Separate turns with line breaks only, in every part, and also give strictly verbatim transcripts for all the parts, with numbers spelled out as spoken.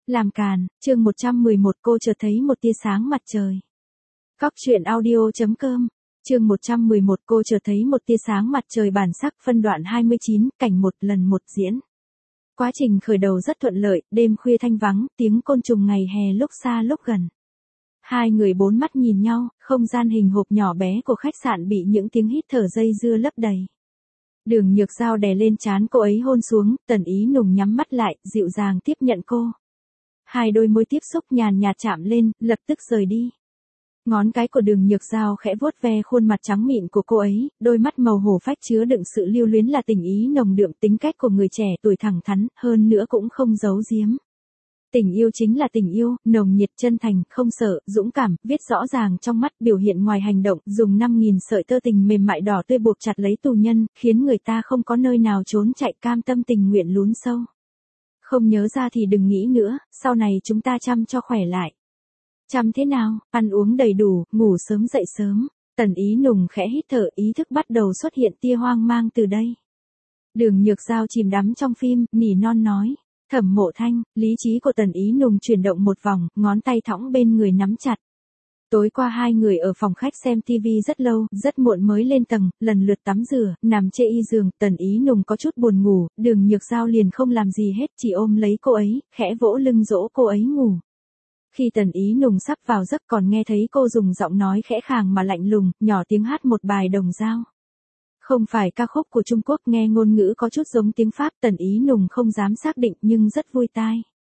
Làm càn, chương một trăm mười một cô chợt thấy một tia sáng mặt trời. Cóc truyện audio.com, chương một trăm mười một cô chợt thấy một tia sáng mặt trời bản sắc phân đoạn hai mươi chín, cảnh một lần một diễn. Quá trình khởi đầu rất thuận lợi, đêm khuya thanh vắng, tiếng côn trùng ngày hè lúc xa lúc gần. Hai người bốn mắt nhìn nhau, không gian hình hộp nhỏ bé của khách sạn bị những tiếng hít thở dây dưa lấp đầy. Đường Nhược Giao đè lên trán cô ấy hôn xuống, Tần Ý Nùng nhắm mắt lại, dịu dàng tiếp nhận cô. Hai đôi môi tiếp xúc nhàn nhạt chạm lên, lập tức rời đi. Ngón cái của Đường Nhược Giao khẽ vuốt ve khuôn mặt trắng mịn của cô ấy, đôi mắt màu hổ phách chứa đựng sự lưu luyến là tình ý nồng đượm, tính cách của người trẻ tuổi thẳng thắn, hơn nữa cũng không giấu giếm. Tình yêu chính là tình yêu, nồng nhiệt chân thành, không sợ, dũng cảm, viết rõ ràng trong mắt, biểu hiện ngoài hành động, dùng năm nghìn sợi tơ tình mềm mại đỏ tươi buộc chặt lấy tù nhân, khiến người ta không có nơi nào trốn chạy, cam tâm tình nguyện lún sâu. Không nhớ ra thì đừng nghĩ nữa, sau này chúng ta chăm cho khỏe lại. Chăm thế nào, ăn uống đầy đủ, ngủ sớm dậy sớm. Tần Ý Nùng khẽ hít thở, ý thức bắt đầu xuất hiện tia hoang mang từ đây. Đường Nhược Giao chìm đắm trong phim, nỉ non nói. Thẩm Mộ Thanh, lý trí của Tần Ý Nùng chuyển động một vòng, ngón tay thõng bên người nắm chặt. Tối qua hai người ở phòng khách xem tivi rất lâu, rất muộn mới lên tầng, lần lượt tắm rửa, nằm chê y giường, Tần Ý Nùng có chút buồn ngủ, Đường Nhược Giao liền không làm gì hết, chỉ ôm lấy cô ấy, khẽ vỗ lưng dỗ cô ấy ngủ. Khi Tần Ý Nùng sắp vào giấc còn nghe thấy cô dùng giọng nói khẽ khàng mà lạnh lùng, nhỏ tiếng hát một bài đồng dao. Không phải ca khúc của Trung Quốc, nghe ngôn ngữ có chút giống tiếng Pháp, Tần Ý Nùng không dám xác định nhưng rất vui tai.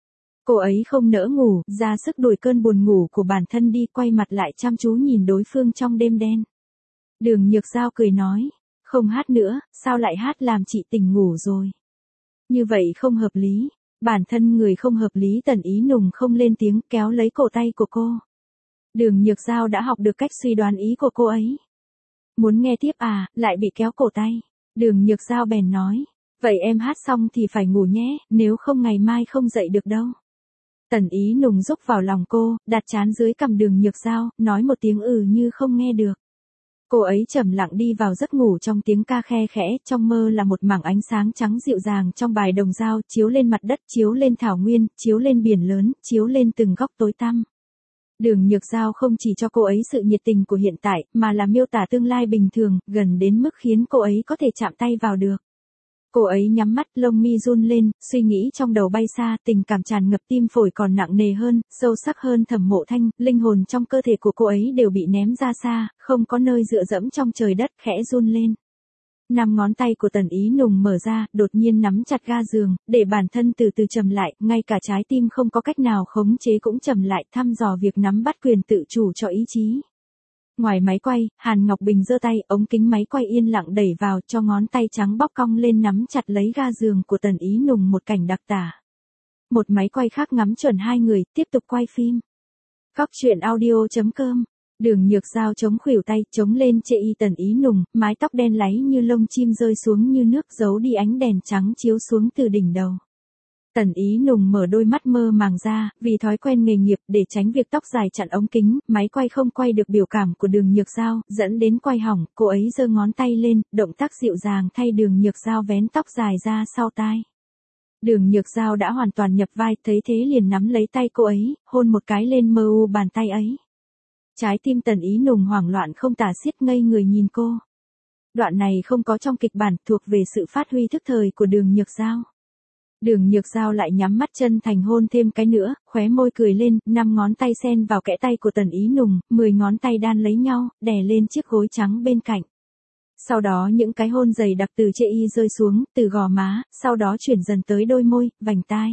Cô ấy không nỡ ngủ, ra sức đuổi cơn buồn ngủ của bản thân đi, quay mặt lại chăm chú nhìn đối phương trong đêm đen. Đường Nhược Giao cười nói, không hát nữa, sao lại hát làm chị tỉnh ngủ rồi. Như vậy không hợp lý, bản thân người không hợp lý. Tần Ý Nùng không lên tiếng, kéo lấy cổ tay của cô. Đường Nhược Giao đã học được cách suy đoán ý của cô ấy. Muốn nghe tiếp à, lại bị kéo cổ tay. Đường Nhược Giao bèn nói, vậy em hát xong thì phải ngủ nhé, nếu không ngày mai không dậy được đâu. Tần Ý Nùng rúc vào lòng cô, đặt trán dưới cằm Đường Nhược Giao, nói một tiếng ừ như không nghe được. Cô ấy trầm lặng đi vào giấc ngủ trong tiếng ca khe khẽ, trong mơ là một mảng ánh sáng trắng dịu dàng trong bài đồng dao, chiếu lên mặt đất, chiếu lên thảo nguyên, chiếu lên biển lớn, chiếu lên từng góc tối tăm. Đường Nhược Giao không chỉ cho cô ấy sự nhiệt tình của hiện tại, mà là miêu tả tương lai bình thường, gần đến mức khiến cô ấy có thể chạm tay vào được. Cô ấy nhắm mắt, lông mi run lên, suy nghĩ trong đầu bay xa, tình cảm tràn ngập, tim phổi còn nặng nề hơn, sâu sắc hơn. Thẩm Mộ Thanh, linh hồn trong cơ thể của cô ấy đều bị ném ra xa, không có nơi dựa dẫm trong trời đất, khẽ run lên. Năm ngón tay của Tần Ý Nùng mở ra, đột nhiên nắm chặt ga giường, để bản thân từ từ trầm lại, ngay cả trái tim không có cách nào khống chế cũng trầm lại, thăm dò việc nắm bắt quyền tự chủ cho ý chí. Ngoài máy quay, Hàn Ngọc Bình giơ tay, ống kính máy quay yên lặng đẩy vào, cho ngón tay trắng bóc cong lên nắm chặt lấy ga giường của Tần Ý Nùng, một cảnh đặc tả. Một máy quay khác ngắm chuẩn hai người, tiếp tục quay phim. Cóc truyện audio.com. Đường Nhược Giao chống khuỷu tay, chống lên chê y Tần Ý Nùng, mái tóc đen láy như lông chim rơi xuống như nước, giấu đi ánh đèn trắng chiếu xuống từ đỉnh đầu. Tần Ý Nùng mở đôi mắt mơ màng ra, vì thói quen nghề nghiệp, để tránh việc tóc dài chặn ống kính, máy quay không quay được biểu cảm của Đường Nhược Giao, dẫn đến quay hỏng, cô ấy giơ ngón tay lên, động tác dịu dàng thay Đường Nhược Giao vén tóc dài ra sau tai. Đường Nhược Giao đã hoàn toàn nhập vai, thấy thế liền nắm lấy tay cô ấy, hôn một cái lên mờ u bàn tay ấy. Trái tim Tần Ý Nùng hoảng loạn không tả xiết, ngây người nhìn cô. Đoạn này không có trong kịch bản, thuộc về sự phát huy thức thời của Đường Nhược Giao. Đường Nhược Giao lại nhắm mắt chân thành hôn thêm cái nữa, khóe môi cười lên, năm ngón tay xen vào kẽ tay của Tần Ý Nùng, mười ngón tay đan lấy nhau, đè lên chiếc gối trắng bên cạnh. Sau đó những cái hôn dày đặc từ chê y rơi xuống, từ gò má, sau đó chuyển dần tới đôi môi, vành tai.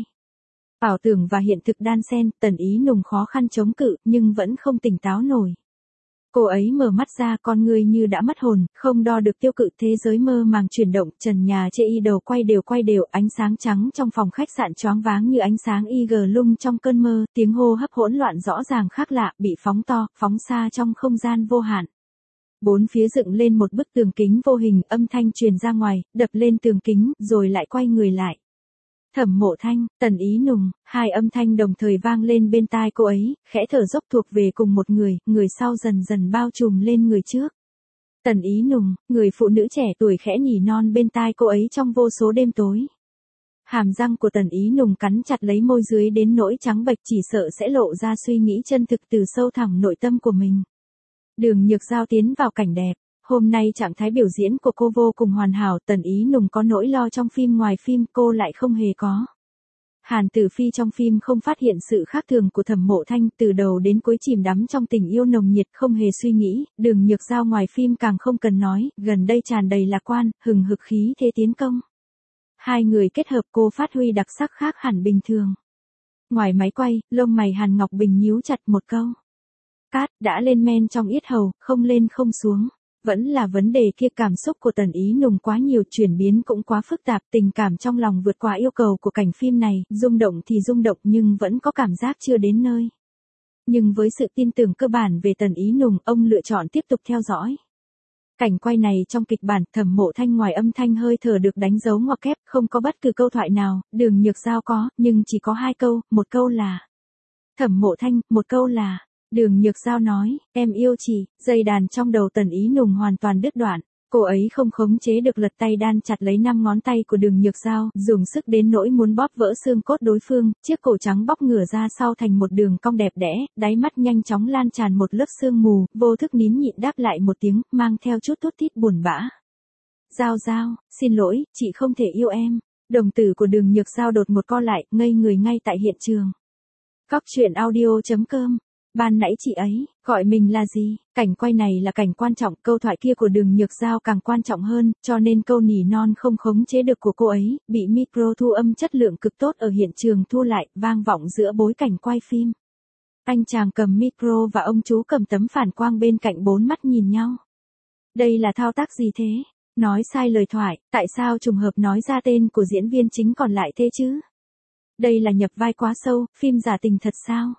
Ảo tưởng và hiện thực đan xen, Tần Ý Nùng khó khăn chống cự, nhưng vẫn không tỉnh táo nổi. Cô ấy mở mắt ra, con người như đã mất hồn, không đo được tiêu cự, thế giới mơ màng chuyển động, trần nhà chê y đầu quay đều quay đều, ánh sáng trắng trong phòng khách sạn choáng váng như ánh sáng y gờ lung trong cơn mơ, tiếng hô hấp hỗn loạn rõ ràng khác lạ, bị phóng to, phóng xa trong không gian vô hạn. Bốn phía dựng lên một bức tường kính vô hình, âm thanh truyền ra ngoài, đập lên tường kính, rồi lại quay người lại. Thẩm Mộ Thanh, Tần Ý Nùng, hai âm thanh đồng thời vang lên bên tai cô ấy, khẽ thở dốc thuộc về cùng một người, người sau dần dần bao trùm lên người trước. Tần Ý Nùng, người phụ nữ trẻ tuổi khẽ nhỉ non bên tai cô ấy trong vô số đêm tối. Hàm răng của Tần Ý Nùng cắn chặt lấy môi dưới đến nỗi trắng bệch, chỉ sợ sẽ lộ ra suy nghĩ chân thực từ sâu thẳm nội tâm của mình. Đường Nhược Giao tiến vào cảnh đẹp. Hôm nay trạng thái biểu diễn của cô vô cùng hoàn hảo, Tần Ý Nùng có nỗi lo trong phim ngoài phim cô lại không hề có. Hàn Tử Phi trong phim không phát hiện sự khác thường của Thẩm Mộ Thanh, từ đầu đến cuối chìm đắm trong tình yêu nồng nhiệt không hề suy nghĩ. Đường Nhược Giao ngoài phim càng không cần nói, gần đây tràn đầy lạc quan, hừng hực khí thế tiến công. Hai người kết hợp cô phát huy đặc sắc khác hẳn bình thường. Ngoài máy quay, lông mày Hàn Ngọc Bình nhíu chặt một câu. Cát đã lên men trong yết hầu, không lên không xuống. Vẫn là vấn đề kia, cảm xúc của Tần Ý Nùng quá nhiều, chuyển biến cũng quá phức tạp, tình cảm trong lòng vượt qua yêu cầu của cảnh phim này, rung động thì rung động nhưng vẫn có cảm giác chưa đến nơi. Nhưng với sự tin tưởng cơ bản về Tần Ý Nùng, ông lựa chọn tiếp tục theo dõi. Cảnh quay này trong kịch bản, Thẩm Mộ Thanh ngoài âm thanh hơi thở được đánh dấu ngoặc kép, không có bất cứ câu thoại nào. Đường Nhược Giao có, nhưng chỉ có hai câu, một câu là Thẩm Mộ Thanh, một câu là Đường Nhược Giao nói, em yêu chị. Dây đàn trong đầu Tần Ý Nùng hoàn toàn đứt đoạn. Cô ấy không khống chế được lật tay đan chặt lấy năm ngón tay của Đường Nhược Giao, dùng sức đến nỗi muốn bóp vỡ xương cốt đối phương. Chiếc cổ trắng bóc ngửa ra sau thành một đường cong đẹp đẽ, đáy mắt nhanh chóng lan tràn một lớp sương mù, vô thức nín nhịn đáp lại một tiếng, mang theo chút tút tít buồn bã. Giao Giao, xin lỗi, chị không thể yêu em. Đồng tử của Đường Nhược Giao đột một co lại, ngây người ngay tại hiện trường. Cóc truyện audio chấm com. Ban nãy chị ấy, gọi mình là gì? Cảnh quay này là cảnh quan trọng, câu thoại kia của Đường Nhược Giao càng quan trọng hơn, cho nên câu nỉ non không khống chế được của cô ấy, bị micro thu âm chất lượng cực tốt ở hiện trường thu lại, vang vọng giữa bối cảnh quay phim. Anh chàng cầm micro và ông chú cầm tấm phản quang bên cạnh bốn mắt nhìn nhau. Đây là thao tác gì thế? Nói sai lời thoại, tại sao trùng hợp nói ra tên của diễn viên chính còn lại thế chứ? Đây là nhập vai quá sâu, phim giả tình thật sao?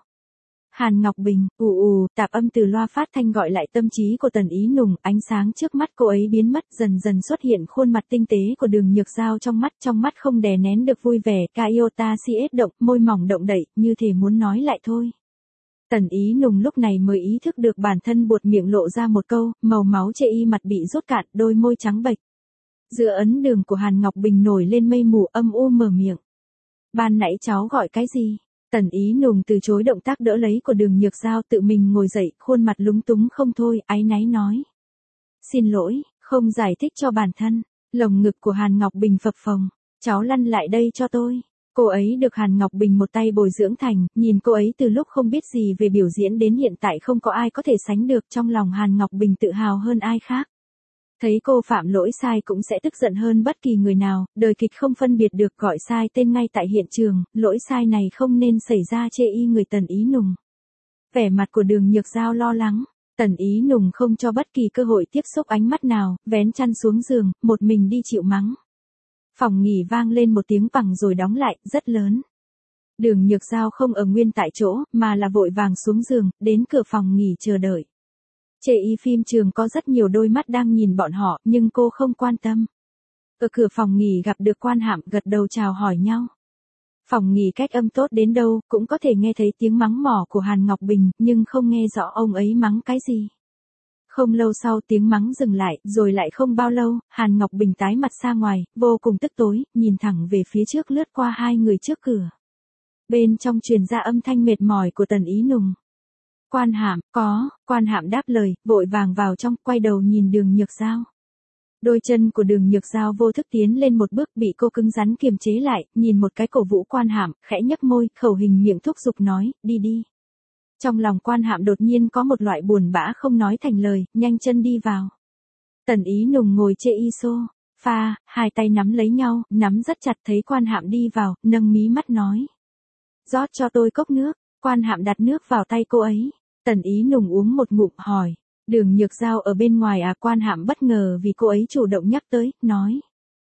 Hàn Ngọc Bình, ù ù, tạp âm từ loa phát thanh gọi lại tâm trí của Tần Ý Nùng, ánh sáng trước mắt cô ấy biến mất, dần dần xuất hiện khuôn mặt tinh tế của Đường Nhược Giao trong mắt, trong mắt không đè nén được vui vẻ, Kaiota si ết động, môi mỏng động đậy, như thể muốn nói lại thôi. Tần Ý Nùng lúc này mới ý thức được bản thân buột miệng lộ ra một câu, màu máu chê y mặt bị rút cạn, đôi môi trắng bệch. Giữa ấn đường của Hàn Ngọc Bình nổi lên mây mù, âm u mở miệng. Ban nãy cháu gọi cái gì? Tần Ý Nùng từ chối động tác đỡ lấy của Đường Nhược Giao, tự mình ngồi dậy, khuôn mặt lúng túng không thôi, áy náy nói. Xin lỗi, không giải thích cho bản thân. Lồng ngực của Hàn Ngọc Bình phập phồng. Cháu lăn lại đây cho tôi. Cô ấy được Hàn Ngọc Bình một tay bồi dưỡng thành, nhìn cô ấy từ lúc không biết gì về biểu diễn đến hiện tại không có ai có thể sánh được, trong lòng Hàn Ngọc Bình tự hào hơn ai khác. Thấy cô phạm lỗi sai cũng sẽ tức giận hơn bất kỳ người nào, đời kịch không phân biệt được gọi sai tên ngay tại hiện trường, lỗi sai này không nên xảy ra chê y người Tần Ý Nùng. Vẻ mặt của Đường Nhược Giao lo lắng, Tần Ý Nùng không cho bất kỳ cơ hội tiếp xúc ánh mắt nào, vén chăn xuống giường, một mình đi chịu mắng. Phòng nghỉ vang lên một tiếng bằng rồi đóng lại, rất lớn. Đường Nhược Giao không ở nguyên tại chỗ, mà là vội vàng xuống giường, đến cửa phòng nghỉ chờ đợi. Chê y phim trường có rất nhiều đôi mắt đang nhìn bọn họ, nhưng cô không quan tâm. Ở cửa phòng nghỉ gặp được Quan Hạm, gật đầu chào hỏi nhau. Phòng nghỉ cách âm tốt đến đâu, cũng có thể nghe thấy tiếng mắng mỏ của Hàn Ngọc Bình, nhưng không nghe rõ ông ấy mắng cái gì. Không lâu sau tiếng mắng dừng lại, rồi lại không bao lâu, Hàn Ngọc Bình tái mặt ra ngoài, vô cùng tức tối, nhìn thẳng về phía trước lướt qua hai người trước cửa. Bên trong truyền ra âm thanh mệt mỏi của Tần Ý Nùng. Quan Hạm, có, Quan Hạm đáp lời, vội vàng vào trong, quay đầu nhìn Đường Nhược Giao. Đôi chân của Đường Nhược Giao vô thức tiến lên một bước, bị cô cứng rắn kiềm chế lại, nhìn một cái cổ vũ Quan Hạm, khẽ nhếch môi, khẩu hình miệng thúc giục nói, đi đi. Trong lòng Quan Hạm đột nhiên có một loại buồn bã không nói thành lời, nhanh chân đi vào. Tần Ý Nùng ngồi chê y xô, pha, hai tay nắm lấy nhau, nắm rất chặt, thấy Quan Hạm đi vào, nâng mí mắt nói. Rót cho tôi cốc nước. Quan Hạm đặt nước vào tay cô ấy. Tần Ý Nùng uống một ngụm, hỏi. Đường Nhược Giao ở bên ngoài à? Quan Hạm bất ngờ vì cô ấy chủ động nhắc tới, nói.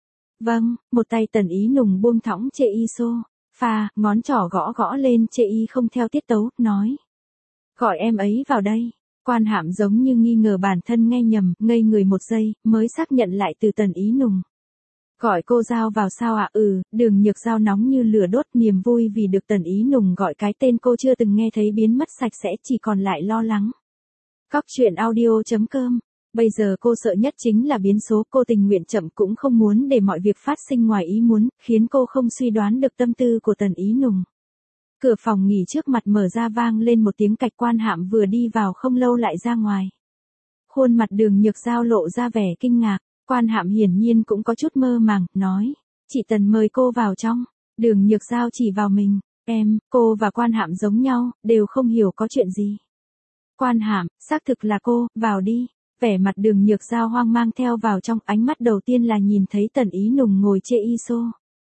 Vâng, một tay Tần Ý Nùng buông thõng chê y xô, pha, ngón trỏ gõ gõ lên chê y không theo tiết tấu, nói. Gọi em ấy vào đây. Quan Hạm giống như nghi ngờ bản thân nghe nhầm, ngây người một giây, mới xác nhận lại từ Tần Ý Nùng. Gọi cô Giao vào sao ạ? À? Ừ, Đường Nhược Giao nóng như lửa đốt, niềm vui vì được Tần Ý Nùng gọi cái tên cô chưa từng nghe thấy biến mất sạch sẽ, chỉ còn lại lo lắng. Cóc truyện audio chấm com Bây giờ cô sợ nhất chính là biến số, cô tình nguyện chậm cũng không muốn để mọi việc phát sinh ngoài ý muốn, khiến cô không suy đoán được tâm tư của Tần Ý Nùng. Cửa phòng nghỉ trước mặt mở ra vang lên một tiếng cạch, Quan Hạm vừa đi vào không lâu lại ra ngoài. Khuôn mặt Đường Nhược Giao lộ ra vẻ kinh ngạc, Quan Hạm hiển nhiên cũng có chút mơ màng, nói, chị Tần mời cô vào trong. Đường Nhược Giao chỉ vào mình, em, cô và Quan Hạm giống nhau, đều không hiểu có chuyện gì. Quan Hạm, xác thực là cô, vào đi. Vẻ mặt Đường Nhược Giao hoang mang theo vào trong, ánh mắt đầu tiên là nhìn thấy Tần Ý Nùng ngồi chê y xô.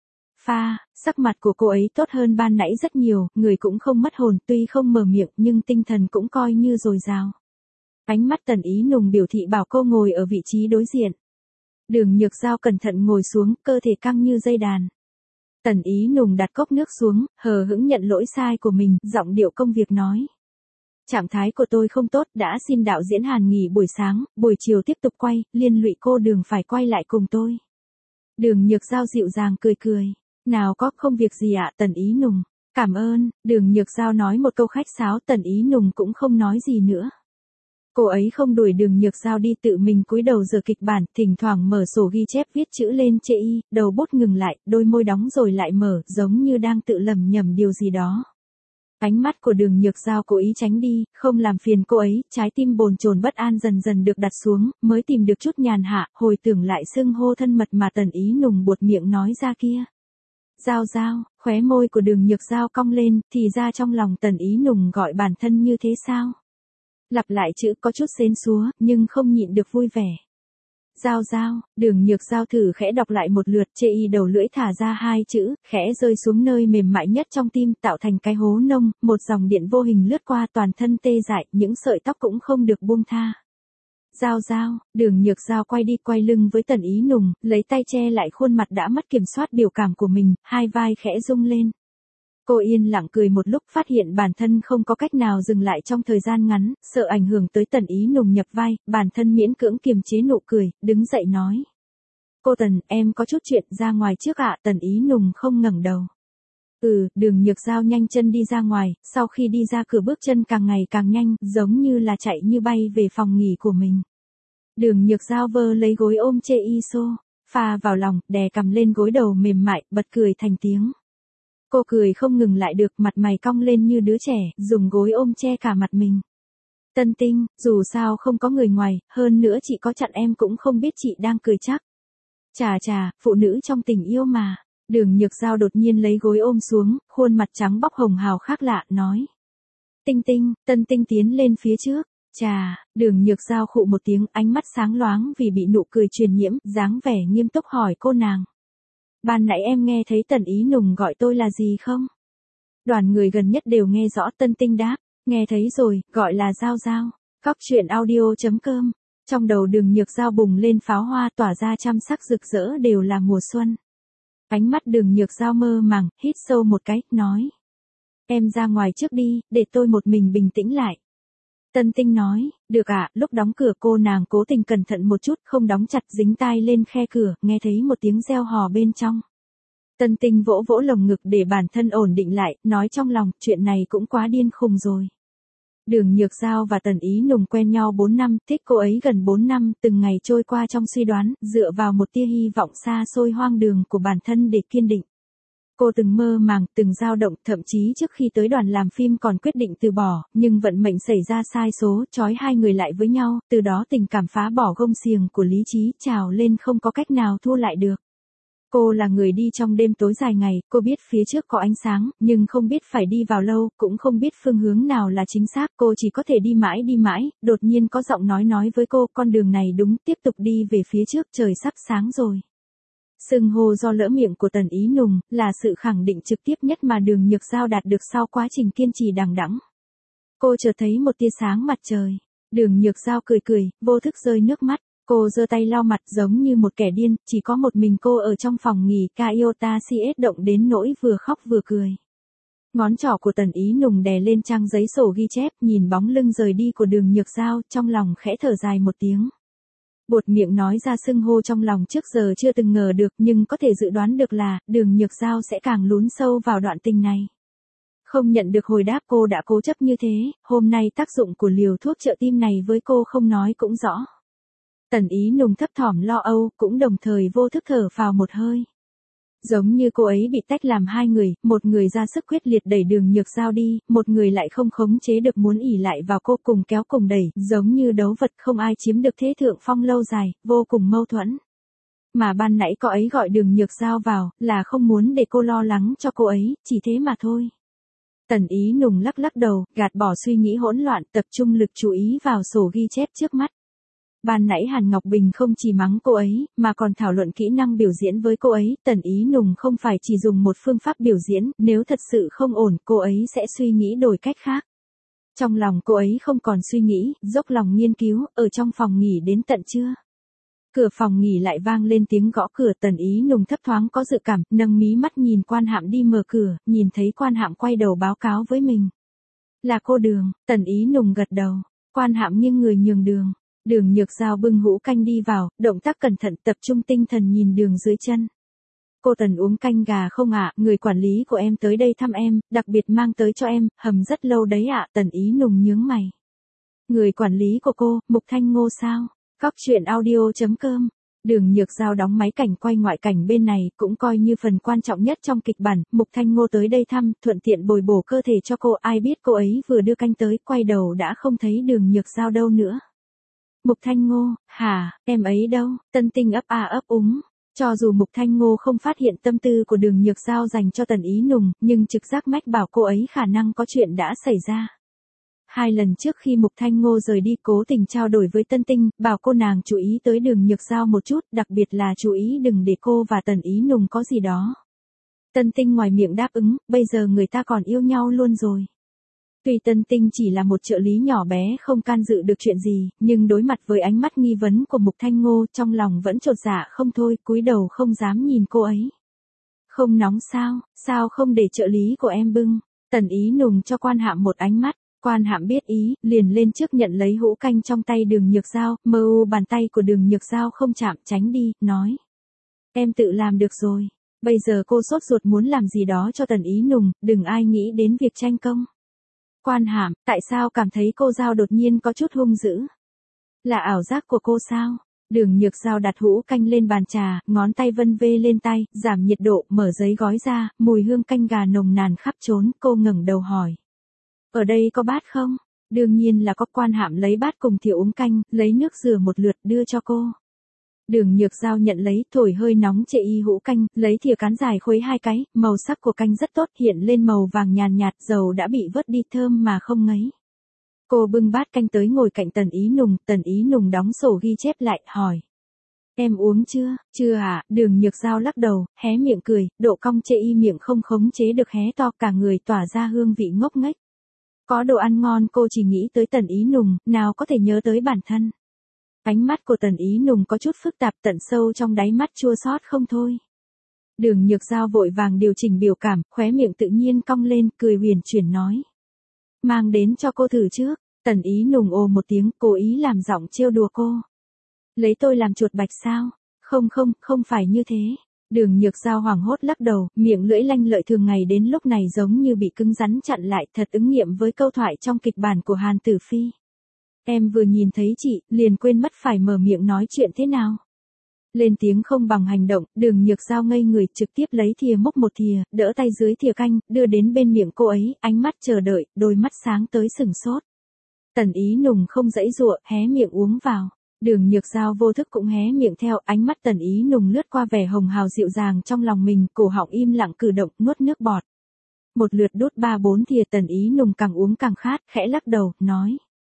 Pha, sắc mặt của cô ấy tốt hơn ban nãy rất nhiều, người cũng không mất hồn, tuy không mở miệng nhưng tinh thần cũng coi như dồi dào. Ánh mắt Tần Ý Nùng biểu thị bảo cô ngồi ở vị trí đối diện. Đường Nhược Giao cẩn thận ngồi xuống, cơ thể căng như dây đàn. Tần Ý Nùng đặt cốc nước xuống, hờ hững nhận lỗi sai của mình, giọng điệu công việc nói. Trạng thái của tôi không tốt, đã xin đạo diễn Hàn nghỉ buổi sáng, buổi chiều tiếp tục quay, liên lụy cô Đường phải quay lại cùng tôi. Đường Nhược Giao dịu dàng cười cười. Nào có, không việc gì ạ. Tần Ý Nùng, cảm ơn. Đường Nhược Giao nói một câu khách sáo, Tần Ý Nùng cũng không nói gì nữa. Cô ấy không đuổi Đường Nhược Giao đi, tự mình cúi đầu dở kịch bản, thỉnh thoảng mở sổ ghi chép viết chữ lên chê y, đầu bút ngừng lại, đôi môi đóng rồi lại mở, giống như đang tự lẩm nhẩm điều gì đó. Ánh mắt của Đường Nhược Giao cố ý tránh đi, không làm phiền cô ấy, trái tim bồn chồn bất an dần dần được đặt xuống, mới tìm được chút nhàn hạ, hồi tưởng lại xưng hô thân mật mà Tần Ý Nùng buột miệng nói ra kia. Giao Giao, khóe môi của Đường Nhược Giao cong lên, thì ra trong lòng Tần Ý Nùng gọi bản thân như thế sao? Lặp lại chữ có chút xến xúa, nhưng không nhịn được vui vẻ. Giao Giao, Đường Nhược Giao thử khẽ đọc lại một lượt, chê y đầu lưỡi thả ra hai chữ, khẽ rơi xuống nơi mềm mại nhất trong tim, tạo thành cái hố nông, một dòng điện vô hình lướt qua, toàn thân tê dại, những sợi tóc cũng không được buông tha. Giao Giao, Đường Nhược Giao quay đi quay lưng với Tần Ý Nùng, lấy tay che lại khuôn mặt đã mất kiểm soát biểu cảm của mình, hai vai khẽ rung lên. Cô yên lặng cười một lúc, phát hiện bản thân không có cách nào dừng lại trong thời gian ngắn, sợ ảnh hưởng tới Tần Ý Nùng nhập vai, bản thân miễn cưỡng kiềm chế nụ cười, đứng dậy nói. Cô Tần, em có chút chuyện, ra ngoài trước ạ. Tần Ý Nùng không ngẩng đầu. Ừ, Đường Nhược Giao nhanh chân đi ra ngoài, sau khi đi ra cửa bước chân càng ngày càng nhanh, giống như là chạy như bay về phòng nghỉ của mình. Đường Nhược Giao vơ lấy gối ôm chê y xô, pha vào lòng, đè cằm lên gối đầu mềm mại, bật cười thành tiếng. Cô cười không ngừng lại được, mặt mày cong lên như đứa trẻ, dùng gối ôm che cả mặt mình. Tân Tinh, dù sao không có người ngoài, hơn nữa chị có chặn em cũng không biết chị đang cười chắc. Chà chà, phụ nữ trong tình yêu mà. Đường Nhược Giao đột nhiên lấy gối ôm xuống, khuôn mặt trắng bóc hồng hào khác lạ, nói. Tinh Tinh, Tân Tinh tiến lên phía trước. Chà, Đường Nhược Giao khụ một tiếng, ánh mắt sáng loáng vì bị nụ cười truyền nhiễm, dáng vẻ nghiêm túc hỏi cô nàng. Ban nãy em nghe thấy Tần Ý Nùng gọi tôi là gì không? Đoàn người gần nhất đều nghe rõ. Tân Tinh đáp, nghe thấy rồi, gọi là Giao Giao. Cóc truyện audio chấm com. Trong đầu Đường Nhược Giao bùng lên pháo hoa, tỏa ra trăm sắc rực rỡ, đều là mùa xuân. Ánh mắt Đường Nhược Giao mơ màng, hít sâu một cái, nói. Em ra ngoài trước đi, để tôi một mình bình tĩnh lại. Tân Tinh nói, được ạ. Lúc đóng cửa cô nàng cố tình cẩn thận một chút, không đóng chặt, dính tai lên khe cửa, nghe thấy một tiếng reo hò bên trong. Tân Tinh vỗ vỗ lồng ngực để bản thân ổn định lại, nói trong lòng, chuyện này cũng quá điên khùng rồi. Đường Nhược Giao và Tần Ý Nùng quen nhau bốn năm, thích cô ấy gần bốn năm, từng ngày trôi qua trong suy đoán, dựa vào một tia hy vọng xa xôi hoang đường của bản thân để kiên định. Cô từng mơ màng, từng dao động, thậm chí trước khi tới đoàn làm phim còn quyết định từ bỏ, nhưng vận mệnh xảy ra sai số, trói hai người lại với nhau, từ đó tình cảm phá bỏ gông xiềng của lý trí, trào lên không có cách nào thua lại được. Cô là người đi trong đêm tối dài ngày, cô biết phía trước có ánh sáng, nhưng không biết phải đi vào lâu, cũng không biết phương hướng nào là chính xác, cô chỉ có thể đi mãi đi mãi, đột nhiên có giọng nói nói với cô, con đường này đúng, tiếp tục đi về phía trước, trời sắp sáng rồi. Xưng hô do lỡ miệng của Tần Ý Nùng, là sự khẳng định trực tiếp nhất mà Đường Nhược Giao đạt được sau quá trình kiên trì đằng đẵng. Cô chợt thấy một tia sáng mặt trời. Đường Nhược Giao cười cười, vô thức rơi nước mắt. Cô giơ tay lau mặt giống như một kẻ điên, chỉ có một mình cô ở trong phòng nghỉ Kaiota xê ét động đến nỗi vừa khóc vừa cười. Ngón trỏ của Tần Ý Nùng đè lên trang giấy sổ ghi chép, nhìn bóng lưng rời đi của Đường Nhược Giao, trong lòng khẽ thở dài một tiếng. Buột miệng nói ra xưng hô trong lòng trước giờ chưa từng ngờ được, nhưng có thể dự đoán được là, Đường Nhược Giao sẽ càng lún sâu vào đoạn tình này. Không nhận được hồi đáp, cô đã cố chấp như thế, hôm nay tác dụng của liều thuốc trợ tim này với cô không nói cũng rõ. Tần Ý Nùng thấp thỏm lo âu, cũng đồng thời vô thức thở phào một hơi. Giống như cô ấy bị tách làm hai người, một người ra sức quyết liệt đẩy Đường Nhược Giao đi, một người lại không khống chế được muốn ỷ lại vào cô, cùng kéo cùng đẩy, giống như đấu vật không ai chiếm được thế thượng phong lâu dài, vô cùng mâu thuẫn. Mà ban nãy cô ấy gọi Đường Nhược Giao vào, là không muốn để cô lo lắng cho cô ấy, chỉ thế mà thôi. Tần Ý Nùng lắc lắc đầu, gạt bỏ suy nghĩ hỗn loạn, tập trung lực chú ý vào sổ ghi chép trước mắt. Ban nãy Hàn Ngọc Bình không chỉ mắng cô ấy, mà còn thảo luận kỹ năng biểu diễn với cô ấy, Tần Ý Nùng không phải chỉ dùng một phương pháp biểu diễn, nếu thật sự không ổn, cô ấy sẽ suy nghĩ đổi cách khác. Trong lòng cô ấy không còn suy nghĩ, dốc lòng nghiên cứu, ở trong phòng nghỉ đến tận trưa. Cửa phòng nghỉ lại vang lên tiếng gõ cửa, Tần Ý Nùng thấp thoáng có dự cảm, nâng mí mắt nhìn Quan Hạm đi mở cửa, nhìn thấy Quan Hạm quay đầu báo cáo với mình. Là cô Đường, Tần Ý Nùng gật đầu, Quan Hạm nghiêng người nhường đường. Đường Nhược Giao bưng hũ canh đi vào, động tác cẩn thận, tập trung tinh thần nhìn đường dưới chân. Cô Tần uống canh gà không ạ, người quản lý của em tới đây thăm em, đặc biệt mang tới cho em, hầm rất lâu đấy ạ, Tần Ý Nùng nhướng mày. Người quản lý của cô, Mục Thanh Ngô sao? Cóc truyện audio chấm com. Đường Nhược Giao đóng máy cảnh quay ngoại cảnh bên này, cũng coi như phần quan trọng nhất trong kịch bản, Mục Thanh Ngô tới đây thăm, thuận tiện bồi bổ cơ thể cho cô, ai biết cô ấy vừa đưa canh tới, quay đầu đã không thấy Đường Nhược Giao đâu nữa. Mục Thanh Ngô, hả, em ấy đâu? Tân Tinh ấp a ấp úng. Cho dù Mục Thanh Ngô không phát hiện tâm tư của Đường Nhược Giao dành cho Tần Ý Nùng, nhưng trực giác mách bảo cô ấy khả năng có chuyện đã xảy ra. Hai lần trước khi Mục Thanh Ngô rời đi cố tình trao đổi với Tân Tinh, bảo cô nàng chú ý tới Đường Nhược Giao một chút, đặc biệt là chú ý đừng để cô và Tần Ý Nùng có gì đó. Tân Tinh ngoài miệng đáp ứng, bây giờ người ta còn yêu nhau luôn rồi. Tuy Tân Tinh chỉ là một trợ lý nhỏ bé không can dự được chuyện gì, nhưng đối mặt với ánh mắt nghi vấn của Mục Thanh Ngô, trong lòng vẫn chột dạ không thôi, cúi đầu không dám nhìn cô ấy. Không nóng sao, sao không để trợ lý của em bưng? Tần Ý Nùng cho Quan Hạm một ánh mắt, Quan Hạm biết ý, liền lên trước nhận lấy hũ canh trong tay Đường Nhược Giao, mơ u bàn tay của Đường Nhược Giao không chạm, tránh đi, nói. Em tự làm được rồi, bây giờ cô sốt ruột muốn làm gì đó cho Tần Ý Nùng, đừng ai nghĩ đến việc tranh công. Quan Hạm, tại sao cảm thấy cô Giao đột nhiên có chút hung dữ? Là ảo giác của cô sao? Đường Nhược Giao đặt hũ canh lên bàn trà, ngón tay vân vê lên tay, giảm nhiệt độ, mở giấy gói ra, mùi hương canh gà nồng nàn khắp trốn, cô ngẩng đầu hỏi. Ở đây có bát không? Đương nhiên là có. Quan Hạm lấy bát cùng thìa uống canh, lấy nước rửa một lượt đưa cho cô. Đường Nhược Giao nhận lấy, thổi hơi nóng chệ y hũ canh, lấy thìa cán dài khuấy hai cái, màu sắc của canh rất tốt, hiện lên màu vàng nhàn nhạt, dầu đã bị vớt đi thơm mà không ngấy. Cô bưng bát canh tới ngồi cạnh Tần Ý Nùng, Tần Ý Nùng đóng sổ ghi chép lại, hỏi. Em uống chưa? Chưa ạ, Đường Nhược Giao lắc đầu, hé miệng cười, độ cong chệ y miệng không khống chế được hé to, cả người tỏa ra hương vị ngốc nghếch. Có đồ ăn ngon cô chỉ nghĩ tới Tần Ý Nùng, nào có thể nhớ tới bản thân. Ánh mắt của Tần Ý Nùng có chút phức tạp, tận sâu trong đáy mắt chua xót không thôi. Đường Nhược Giao vội vàng điều chỉnh biểu cảm, khóe miệng tự nhiên cong lên, cười huyền chuyển nói. Mang đến cho cô thử trước. Tần Ý Nùng ồ một tiếng, cố ý làm giọng trêu đùa cô. Lấy tôi làm chuột bạch sao? Không không, không phải như thế. Đường Nhược Giao hoảng hốt lắc đầu, miệng lưỡi lanh lợi thường ngày đến lúc này giống như bị cứng rắn chặn lại, thật ứng nghiệm với câu thoại trong kịch bản của Hàn Tử Phi. Em vừa nhìn thấy chị, liền quên mất phải mở miệng nói chuyện thế nào. Lên tiếng không bằng hành động, Đường Nhược Giao ngây người, trực tiếp lấy thìa múc một thìa, đỡ tay dưới thìa canh, đưa đến bên miệng cô ấy, ánh mắt chờ đợi, đôi mắt sáng tới sừng sốt. Tần Ý Nùng không dãy dụa, hé miệng uống vào. Đường Nhược Giao vô thức cũng hé miệng theo, ánh mắt Tần Ý Nùng lướt qua vẻ hồng hào dịu dàng trong lòng mình, cổ họng im lặng cử động, nuốt nước bọt. Một lượt đút ba bốn thìa, Tần Ý Nùng càng uống càng khát, khẽ lắc đầu, nói.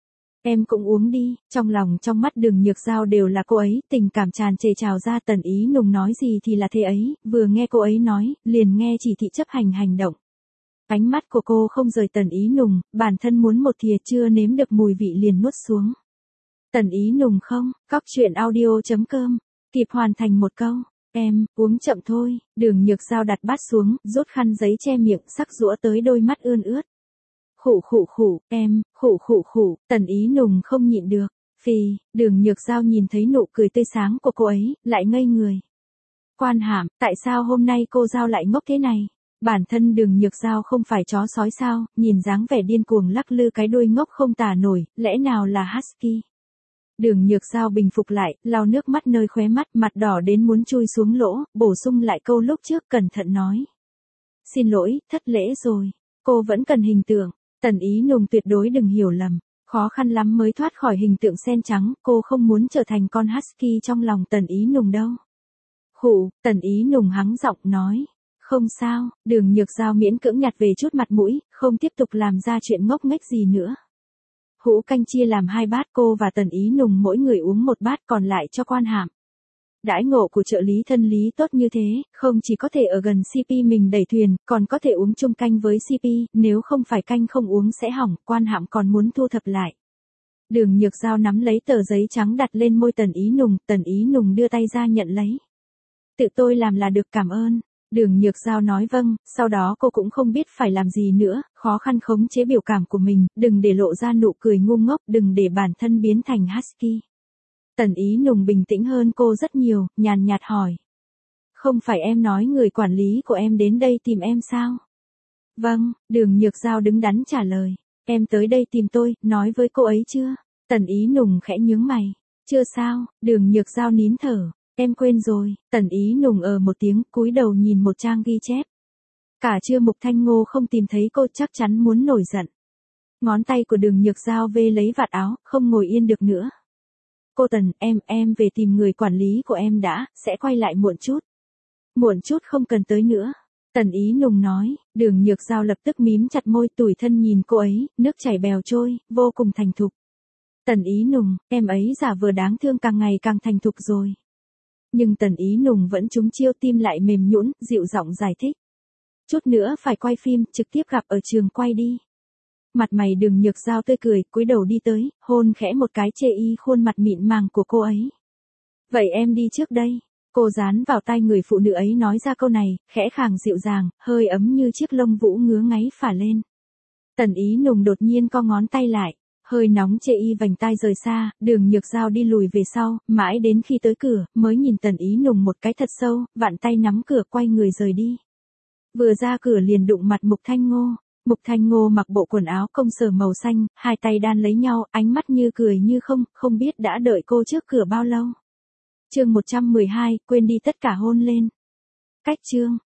Em cũng uống đi. Trong lòng trong mắt Đường Nhược Giao đều là cô ấy, tình cảm tràn trề trào ra. Tần Ý Nùng nói gì thì là thế ấy, vừa nghe cô ấy nói, liền nghe chỉ thị chấp hành hành động. Ánh mắt của cô không rời Tần Ý Nùng, bản thân muốn một thìa chưa nếm được mùi vị liền nuốt xuống. Tần Ý Nùng không, cóc truyện audio chấm com, kịp hoàn thành một câu. Em, uống chậm thôi. Đường Nhược Giao đặt bát xuống, rút khăn giấy che miệng, sắc rũa tới đôi mắt ươn ướt. Khụ khụ khụ, em, khụ khụ khụ, Tần Ý Nùng không nhịn được. Phì, Đường Nhược Giao nhìn thấy nụ cười tươi sáng của cô ấy, lại ngây người. Quan Hạm, tại sao hôm nay cô Giao lại ngốc thế này? Bản thân Đường Nhược Giao không phải chó sói sao, nhìn dáng vẻ điên cuồng lắc lư cái đuôi ngốc không tả nổi, lẽ nào là husky? Đường Nhược Giao bình phục lại, lau nước mắt nơi khóe mắt, mặt đỏ đến muốn chui xuống lỗ, bổ sung lại câu lúc trước, cẩn thận nói. Xin lỗi, thất lễ rồi. Cô vẫn cần hình tượng. Tần Ý Nùng tuyệt đối đừng hiểu lầm. Khó khăn lắm mới thoát khỏi hình tượng sen trắng, cô không muốn trở thành con husky trong lòng Tần Ý Nùng đâu. Khụ, Tần Ý Nùng hắng giọng nói. Không sao, Đường Nhược Giao miễn cưỡng nhặt về chút mặt mũi, không tiếp tục làm ra chuyện ngốc nghếch gì nữa. Hũ canh chia làm hai bát, cô và Tần Ý Nùng mỗi người uống một bát, còn lại cho Quan Hạm. Đãi ngộ của trợ lý thân lý tốt như thế, không chỉ có thể ở gần xê pê mình đẩy thuyền, còn có thể uống chung canh với xê pê, nếu không phải canh không uống sẽ hỏng, Quan Hạm còn muốn thu thập lại. Đường Nhược Giao nắm lấy tờ giấy trắng đặt lên môi Tần Ý Nùng, Tần Ý Nùng đưa tay ra nhận lấy. Tự tôi làm là được, cảm ơn. Đường Nhược Giao nói vâng, sau đó cô cũng không biết phải làm gì nữa, khó khăn khống chế biểu cảm của mình, đừng để lộ ra nụ cười ngu ngốc, đừng để bản thân biến thành husky. Tần Ý Nùng bình tĩnh hơn cô rất nhiều, nhàn nhạt hỏi. Không phải em nói người quản lý của em đến đây tìm em sao? Vâng, Đường Nhược Giao đứng đắn trả lời. Em tới đây tìm tôi, nói với cô ấy chưa? Tần Ý Nùng khẽ nhướng mày. Chưa sao, Đường Nhược Giao nín thở. Em quên rồi. Tần Ý Nùng ờ một tiếng, cúi đầu nhìn một trang ghi chép. Cả trưa Mục Thanh Ngô không tìm thấy cô, chắc chắn muốn nổi giận. Ngón tay của Đường Nhược Giao vê lấy vạt áo, không ngồi yên được nữa. Cô Tần, em, em về tìm người quản lý của em đã, sẽ quay lại muộn chút. Muộn chút không cần tới nữa. Tần Ý Nùng nói. Đường Nhược Giao lập tức mím chặt môi, tủi thân nhìn cô ấy, nước chảy bèo trôi, vô cùng thành thục. Tần Ý Nùng, em ấy giả vờ đáng thương, càng ngày càng thành thục rồi. Nhưng Tần Ý Nùng vẫn trúng chiêu, tim lại mềm nhũn, dịu giọng giải thích. Chút nữa phải quay phim, trực tiếp gặp ở trường quay đi. Mặt mày Đường Nhược Giao tươi cười, cúi đầu đi tới, hôn khẽ một cái chê y khuôn mặt mịn màng của cô ấy. Vậy em đi trước đây. Cô dán vào tai người phụ nữ ấy nói ra câu này, khẽ khàng dịu dàng, hơi ấm như chiếc lông vũ ngứa ngáy phả lên. Tần Ý Nùng đột nhiên co ngón tay lại. Hơi nóng chê y vành tai rời xa, Đường Nhược Giao đi lùi về sau, mãi đến khi tới cửa, mới nhìn Tần Ý Nùng một cái thật sâu, vặn tay nắm cửa quay người rời đi. Vừa ra cửa liền đụng mặt Mục Thanh Ngô. Mục Thanh Ngô mặc bộ quần áo công sở màu xanh, hai tay đan lấy nhau, ánh mắt như cười như không, không biết đã đợi cô trước cửa bao lâu. Chương một trăm mười hai, quên đi tất cả hôn lên. Cách chương